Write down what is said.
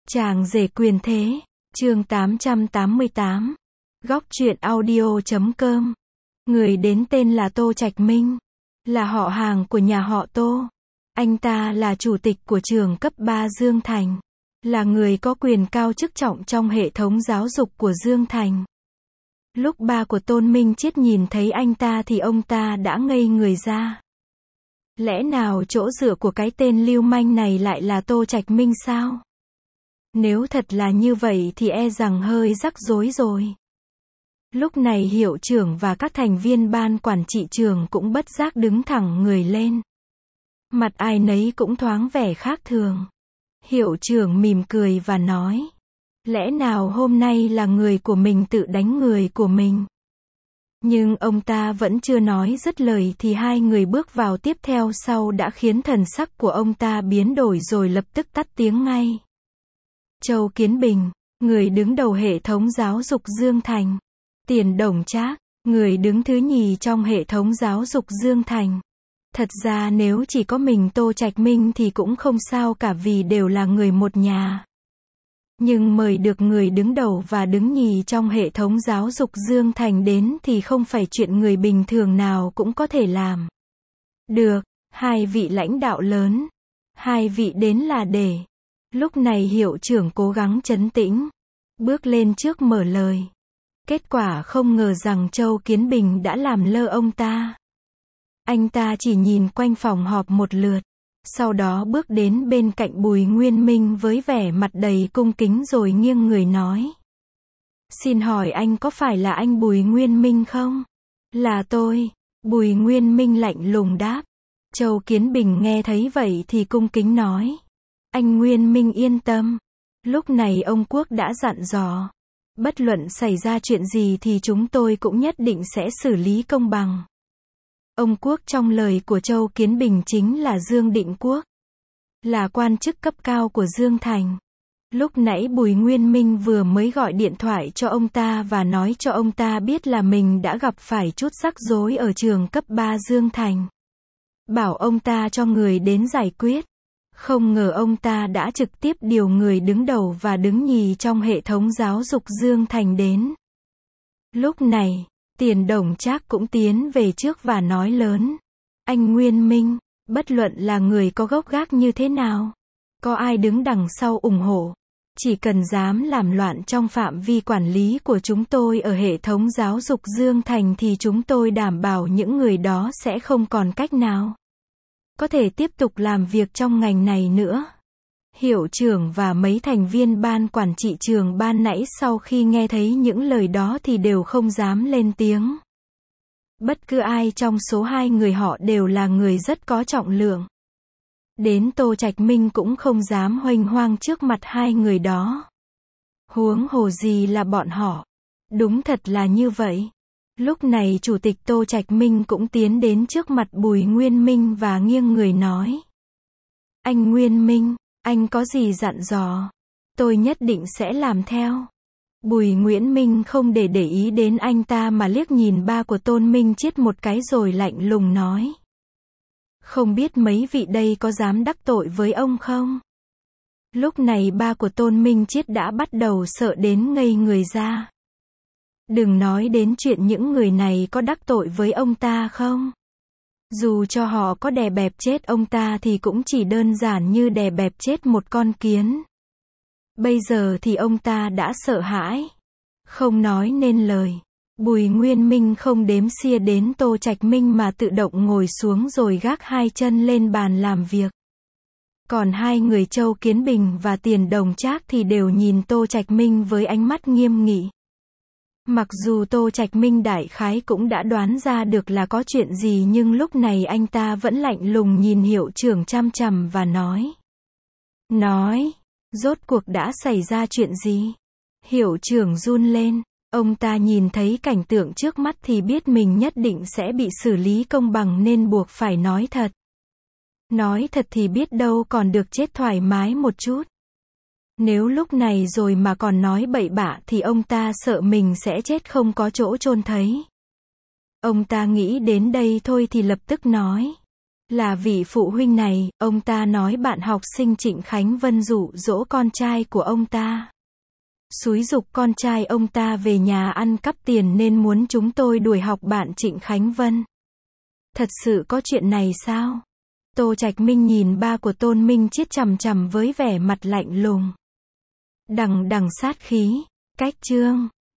Chàng rể quyền thế, chương 888. Góc truyện audio.com. Người đến tên là Tô Trạch Minh, là họ hàng của nhà họ Tô. Anh ta là chủ tịch của trường cấp 3 Dương Thành, là người có quyền cao chức trọng trong hệ thống giáo dục của Dương Thành. Lúc ba của Tôn Minh Chiết nhìn thấy anh ta thì ông ta đã ngây người ra. Lẽ nào chỗ dựa của cái tên lưu manh này lại là Tô Trạch Minh sao? Nếu thật là như vậy thì e rằng hơi rắc rối rồi. Lúc này hiệu trưởng và các thành viên ban quản trị trường cũng bất giác đứng thẳng người lên. Mặt ai nấy cũng thoáng vẻ khác thường. Hiệu trưởng mỉm cười và nói: lẽ nào hôm nay là người của mình tự đánh người của mình? Nhưng ông ta vẫn chưa nói dứt lời thì hai người bước vào tiếp theo sau đã khiến thần sắc của ông ta biến đổi rồi lập tức tắt tiếng ngay. Châu Kiến Bình, người đứng đầu hệ thống giáo dục Dương Thành. Tiền Đồng Trác, người đứng thứ nhì trong hệ thống giáo dục Dương Thành. Thật ra nếu chỉ có mình Tô Trạch Minh thì cũng không sao cả vì đều là người một nhà. Nhưng mời được người đứng đầu và đứng nhì trong hệ thống giáo dục Dương Thành đến thì không phải chuyện người bình thường nào cũng có thể làm. Được, hai vị lãnh đạo lớn. Hai vị đến là để. Lúc này hiệu trưởng cố gắng trấn tĩnh, bước lên trước mở lời. Kết quả không ngờ rằng Châu Kiến Bình đã làm lơ ông ta. Anh ta chỉ nhìn quanh phòng họp một lượt, sau đó bước đến bên cạnh Bùi Nguyên Minh với vẻ mặt đầy cung kính rồi nghiêng người nói: xin hỏi anh có phải là anh Bùi Nguyên Minh không? Là tôi. Bùi Nguyên Minh lạnh lùng đáp. Châu Kiến Bình nghe thấy vậy thì cung kính nói: anh Nguyên Minh yên tâm. Lúc này ông Quốc đã dặn dò, bất luận xảy ra chuyện gì thì chúng tôi cũng nhất định sẽ xử lý công bằng. Ông Quốc trong lời của Châu Kiến Bình chính là Dương Định Quốc, là quan chức cấp cao của Dương Thành. Lúc nãy Bùi Nguyên Minh vừa mới gọi điện thoại cho ông ta và nói cho ông ta biết là mình đã gặp phải chút rắc rối ở trường cấp 3 Dương Thành. Bảo ông ta cho người đến giải quyết. Không ngờ ông ta đã trực tiếp điều người đứng đầu và đứng nhì trong hệ thống giáo dục Dương Thành đến. Lúc này, Tiền Đồng Trác cũng tiến về trước và nói lớn: anh Nguyên Minh, bất luận là người có gốc gác như thế nào, có ai đứng đằng sau ủng hộ, chỉ cần dám làm loạn trong phạm vi quản lý của chúng tôi ở hệ thống giáo dục Dương Thành thì chúng tôi đảm bảo những người đó sẽ không còn cách nào có thể tiếp tục làm việc trong ngành này nữa. Hiệu trưởng và mấy thành viên ban quản trị trường ban nãy sau khi nghe thấy những lời đó thì đều không dám lên tiếng. Bất cứ ai trong số hai người họ đều là người rất có trọng lượng. Đến Tô Trạch Minh cũng không dám huênh hoang trước mặt hai người đó. Huống hồ gì là bọn họ. Đúng thật là như vậy. Lúc này Chủ tịch Tô Trạch Minh cũng tiến đến trước mặt Bùi Nguyên Minh và nghiêng người nói: anh Nguyên Minh, anh có gì dặn dò, tôi nhất định sẽ làm theo. Bùi Nguyễn Minh không để ý đến anh ta mà liếc nhìn ba của Tôn Minh Chiết một cái rồi lạnh lùng nói: không biết mấy vị đây có dám đắc tội với ông không? Lúc này ba của Tôn Minh Chiết đã bắt đầu sợ đến ngây người ra. Đừng nói đến chuyện những người này có đắc tội với ông ta không. Dù cho họ có đè bẹp chết ông ta thì cũng chỉ đơn giản như đè bẹp chết một con kiến. Bây giờ thì ông ta đã sợ hãi, không nói nên lời. Bùi Nguyên Minh không đếm xia đến Tô Trạch Minh mà tự động ngồi xuống rồi gác hai chân lên bàn làm việc. Còn hai người Châu Kiến Bình và Tiền Đồng Trác thì đều nhìn Tô Trạch Minh với ánh mắt nghiêm nghị. Mặc dù Tô Trạch Minh đại khái cũng đã đoán ra được là có chuyện gì nhưng lúc này anh ta vẫn lạnh lùng nhìn hiệu trưởng chằm chằm và nói: rốt cuộc đã xảy ra chuyện gì? Hiệu trưởng run lên, ông ta nhìn thấy cảnh tượng trước mắt thì biết mình nhất định sẽ bị xử lý công bằng nên buộc phải nói thật. Nói thật thì biết đâu còn được chết thoải mái một chút. Nếu lúc này rồi mà còn nói bậy bạ thì ông ta sợ mình sẽ chết không có chỗ chôn thấy. Ông ta nghĩ đến đây thôi thì lập tức nói: Là vị phụ huynh này, ông ta nói bạn học sinh Trịnh Khánh Vân dụ dỗ con trai của ông ta. Xúi giục con trai ông ta về nhà ăn cắp tiền nên muốn chúng tôi đuổi học bạn Trịnh Khánh Vân. Thật sự có chuyện này sao? Tô Trạch Minh nhìn ba của Tôn Minh Chiết chằm chằm với vẻ mặt lạnh lùng. Đằng đằng sát khí. Cách chương